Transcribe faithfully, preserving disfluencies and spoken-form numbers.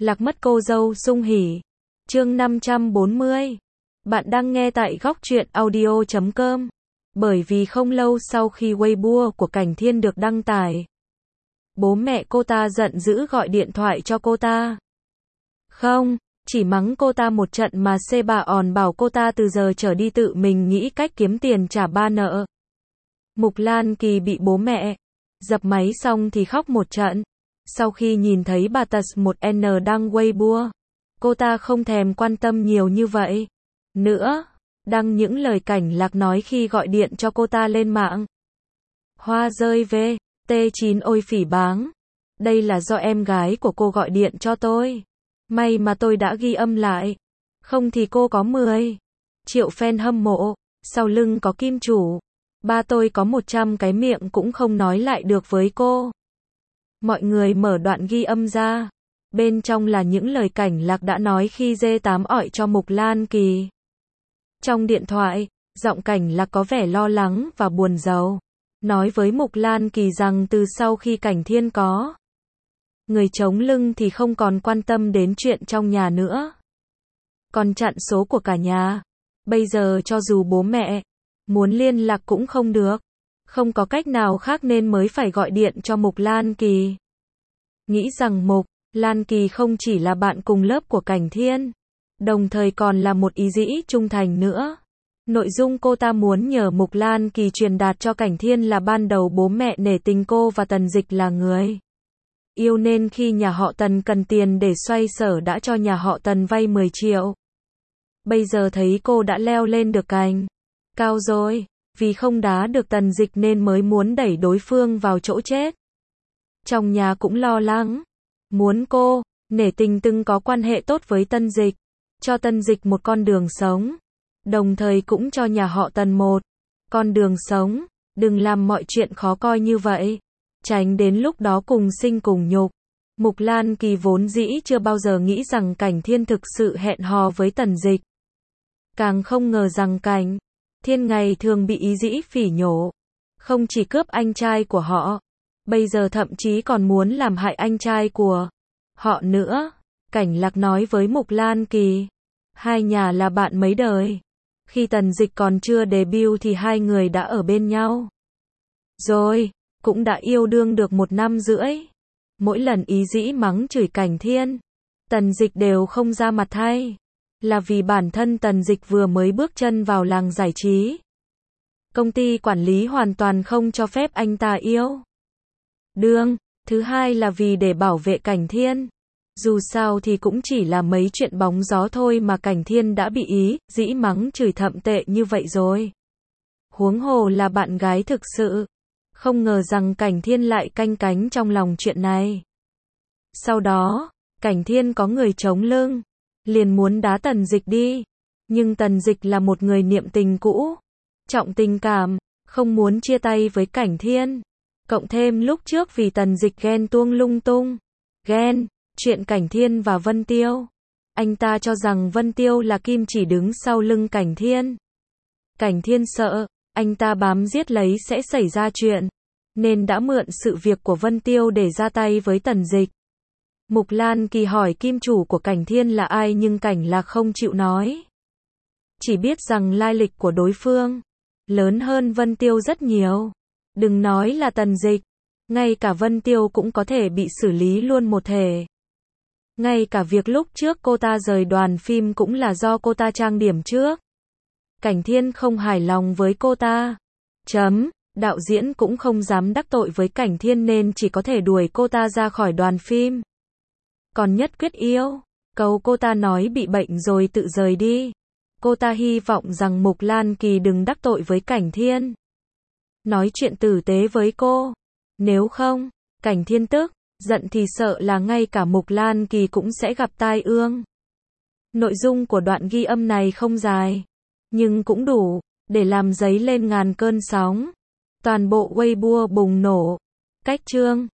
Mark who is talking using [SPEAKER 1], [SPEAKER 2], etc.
[SPEAKER 1] Lạc mất cô dâu Sung Hỉ. Chương năm trăm bốn mươi. Bạn đang nghe tại góc truyện audio chấm com. Bởi vì không lâu sau khi Weibo của Cảnh Thiên được đăng tải, bố mẹ cô ta giận dữ gọi điện thoại cho cô ta. Không, chỉ mắng cô ta một trận mà xê bà òn bảo cô ta từ giờ trở đi tự mình nghĩ cách kiếm tiền trả ba nợ. Mục Lan Kỳ bị bố mẹ dập máy xong thì khóc một trận. Sau khi nhìn thấy bà Tật một N đăng Weibo, cô ta không thèm quan tâm nhiều như vậy nữa, đăng những lời Cảnh Lạc nói khi gọi điện cho cô ta lên mạng. Hoa rơi về, T chín ôi phỉ báng. Đây là do em gái của cô gọi điện cho tôi. May mà tôi đã ghi âm lại. Không thì cô có mười triệu fan hâm mộ, sau lưng có kim chủ. Ba tôi có một trăm cái miệng cũng không nói lại được với cô. Mọi người mở đoạn ghi âm ra. Bên trong là những lời Cảnh Lạc đã nói khi dê tám ọi cho Mục Lan Kỳ. Trong điện thoại, giọng Cảnh Lạc có vẻ lo lắng và buồn rầu. Nói với Mục Lan Kỳ rằng từ sau khi Cảnh Thiên có người chống lưng thì không còn quan tâm đến chuyện trong nhà nữa. Còn chặn số của cả nhà. Bây giờ cho dù bố mẹ muốn liên lạc cũng không được. Không có cách nào khác nên mới phải gọi điện cho Mục Lan Kỳ. Nghĩ rằng Mục Lan Kỳ không chỉ là bạn cùng lớp của Cảnh Thiên, đồng thời còn là một ý dĩ trung thành nữa. Nội dung cô ta muốn nhờ Mục Lan Kỳ truyền đạt cho Cảnh Thiên là ban đầu bố mẹ nể tình cô và Tần Dịch là người yêu nên khi nhà họ Tần cần tiền để xoay sở đã cho nhà họ Tần vay mười triệu. Bây giờ thấy cô đã leo lên được cành cao rồi, vì không đá được Tần Dịch nên mới muốn đẩy đối phương vào chỗ chết. Trong nhà cũng lo lắng, muốn cô nể tình từng có quan hệ tốt với Tần Dịch, cho Tần Dịch một con đường sống, đồng thời cũng cho nhà họ Tần một con đường sống, đừng làm mọi chuyện khó coi như vậy, tránh đến lúc đó cùng sinh cùng nhục. Mục Lan Kỳ vốn dĩ chưa bao giờ nghĩ rằng Cảnh Thiên thực sự hẹn hò với Tần Dịch. Càng không ngờ rằng Cảnh Thiên ngày thường bị ý dĩ phỉ nhổ, không chỉ cướp anh trai của họ, bây giờ thậm chí còn muốn làm hại anh trai của họ nữa. Cảnh Lạc nói với Mục Lan Kỳ, hai nhà là bạn mấy đời. Khi Tần Dịch còn chưa debut thì hai người đã ở bên nhau rồi, cũng đã yêu đương được một năm rưỡi. Mỗi lần ý dĩ mắng chửi Cảnh Thiên, Tần Dịch đều không ra mặt thay, là vì bản thân Tần Dịch vừa mới bước chân vào làng giải trí. Công ty quản lý hoàn toàn không cho phép anh ta yêu đương. Thứ hai là vì để bảo vệ Cảnh Thiên. Dù sao thì cũng chỉ là mấy chuyện bóng gió thôi mà Cảnh Thiên đã bị ý dĩ mắng chửi thậm tệ như vậy rồi. Huống hồ là bạn gái thực sự. Không ngờ rằng Cảnh Thiên lại canh cánh trong lòng chuyện này. Sau đó, Cảnh Thiên có người chống lưng, liền muốn đá Tần Dịch đi. Nhưng Tần Dịch là một người niệm tình cũ, trọng tình cảm, không muốn chia tay với Cảnh Thiên. Cộng thêm lúc trước vì Tần Dịch ghen tuông lung tung, ghen chuyện Cảnh Thiên và Vân Tiêu. Anh ta cho rằng Vân Tiêu là kim chỉ đứng sau lưng Cảnh Thiên. Cảnh Thiên sợ, anh ta bám giết lấy sẽ xảy ra chuyện, nên đã mượn sự việc của Vân Tiêu để ra tay với Tần Dịch. Mục Lan Kỳ hỏi kim chủ của Cảnh Thiên là ai nhưng Cảnh Lạc không chịu nói. Chỉ biết rằng lai lịch của đối phương lớn hơn Vân Tiêu rất nhiều. Đừng nói là Tần Dịch, ngay cả Vân Tiêu cũng có thể bị xử lý luôn một thể. Ngay cả việc lúc trước cô ta rời đoàn phim cũng là do cô ta trang điểm trước. Cảnh Thiên không hài lòng với cô ta. Chấm, đạo diễn cũng không dám đắc tội với Cảnh Thiên nên chỉ có thể đuổi cô ta ra khỏi đoàn phim. Còn nhất quyết yêu cầu cô ta nói bị bệnh rồi tự rời đi. Cô ta hy vọng rằng Mục Lan Kỳ đừng đắc tội với Cảnh Thiên, nói chuyện tử tế với cô. Nếu không, Cảnh Thiên tức giận thì sợ là ngay cả Mục Lan Kỳ cũng sẽ gặp tai ương. Nội dung của đoạn ghi âm này không dài, nhưng cũng đủ để làm dấy lên ngàn cơn sóng. Toàn bộ Weibo bùng nổ. Cách chương